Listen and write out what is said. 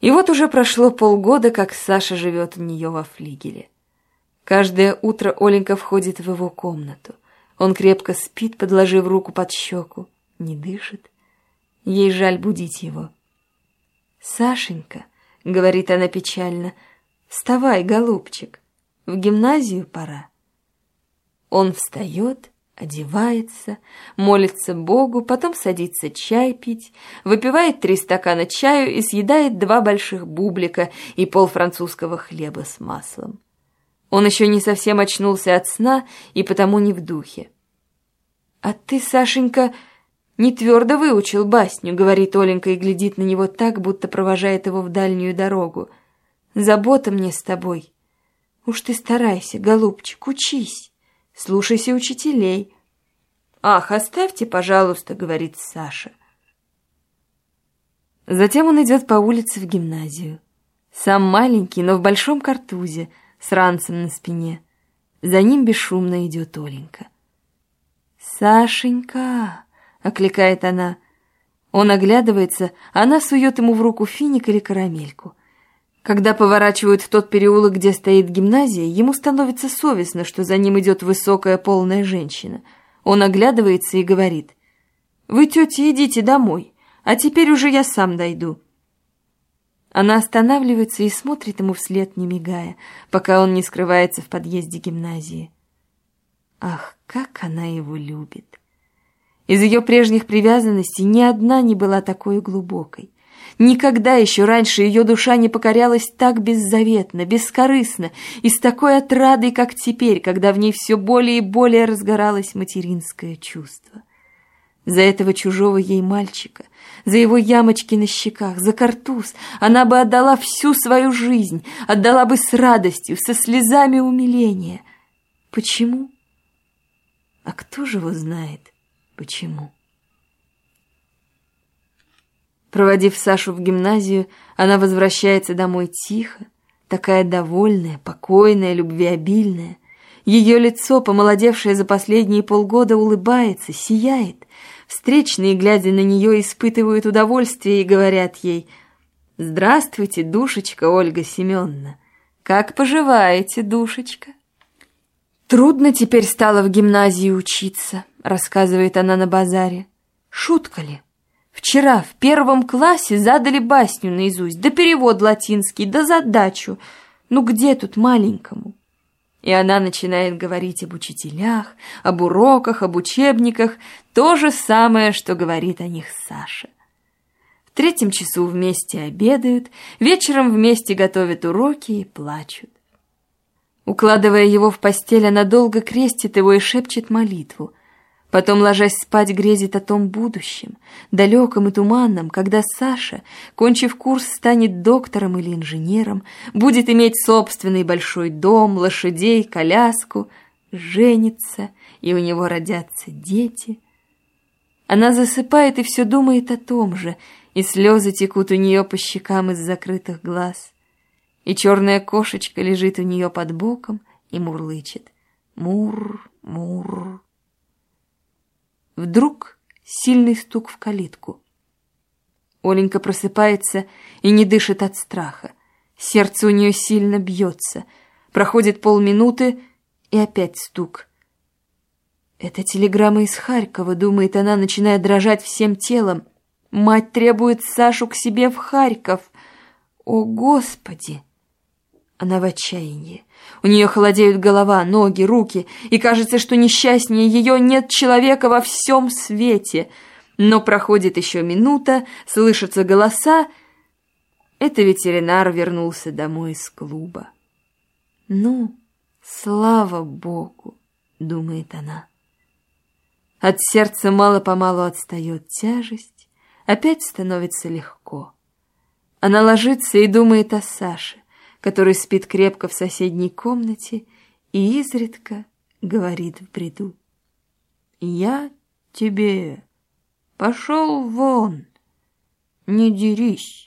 И вот уже прошло полгода, как Саша живет у нее во флигеле. Каждое утро Оленька входит в его комнату. Он крепко спит, подложив руку под щеку, не дышит. Ей жаль будить его. «Сашенька», — говорит она печально, — «вставай, голубчик, в гимназию пора». Он встает, одевается, молится Богу, потом садится чай пить, выпивает 3 стакана чаю и съедает 2 больших бублика и полфранцузского хлеба с маслом. Он еще не совсем очнулся от сна и потому не в духе. «А ты, Сашенька, не твердо выучил басню», — говорит Оленька и глядит на него так, будто провожает его в дальнюю дорогу. «Забота мне с тобой. Уж ты старайся, голубчик, учись, слушайся учителей». «Ах, оставьте, пожалуйста», — говорит Саша. Затем он идет по улице в гимназию. Сам маленький, но в большом картузе, с ранцем на спине. За ним бесшумно идет Оленька. «Сашенька!» — окликает она. Он оглядывается, она сует ему в руку финик или карамельку. Когда поворачивают в тот переулок, где стоит гимназия, ему становится совестно, что за ним идет высокая полная женщина. Он оглядывается и говорит: «Вы, тетя, идите домой, а теперь уже я сам дойду». Она останавливается и смотрит ему вслед, не мигая, пока он не скрывается в подъезде гимназии. Ах, как она его любит! Из ее прежних привязанностей ни одна не была такой глубокой. Никогда еще раньше ее душа не покорялась так беззаветно, бескорыстно и с такой отрадой, как теперь, когда в ней все более и более разгоралось материнское чувство. За этого чужого ей мальчика, за его ямочки на щеках, за картуз она бы отдала всю свою жизнь, отдала бы с радостью, со слезами умиления. Почему? А кто же его знает, почему? Проводив Сашу в гимназию, она возвращается домой тихо, такая довольная, покойная, любвеобильная. Ее лицо, помолодевшее за последние полгода, улыбается, сияет. Встречные, глядя на нее, испытывают удовольствие и говорят ей: «Здравствуйте, душечка Ольга Семеновна! Как поживаете, душечка?» «Трудно теперь стало в гимназии учиться», — рассказывает она на базаре. «Шутка ли? Вчера в 1 классе задали басню наизусть, да перевод латинский, да задачу. Ну где тут маленькому?» И она начинает говорить об учителях, об уроках, об учебниках, то же самое, что говорит о них Саша. В 3 часу вместе обедают, вечером вместе готовят уроки и плачут. Укладывая его в постель, она долго крестит его и шепчет молитву. Потом, ложась спать, грезит о том будущем, далеком и туманном, когда Саша, кончив курс, станет доктором или инженером, будет иметь собственный большой дом, лошадей, коляску, женится, и у него родятся дети. Она засыпает и все думает о том же, и слезы текут у нее по щекам из закрытых глаз. И черная кошечка лежит у нее под боком и мурлычет: «Мур, мур». Вдруг сильный стук в калитку. Оленька просыпается и не дышит от страха. Сердце у нее сильно бьется. Проходит полминуты, и опять стук. «Это телеграмма из Харькова», — думает она, начиная дрожать всем телом. «Мать требует Сашу к себе в Харьков. О, Господи!» Она в отчаянии. У нее холодеют голова, ноги, руки, и кажется, что несчастнее ее нет человека во всем свете. Но проходит еще минута, слышатся голоса. Это ветеринар вернулся домой из клуба. «Ну, слава Богу», — думает она. От сердца мало-помалу отстает тяжесть, опять становится легко. Она ложится и думает о Саше, который спит крепко в соседней комнате и изредка говорит в бреду: «Я тебе, пошел вон, не дерись».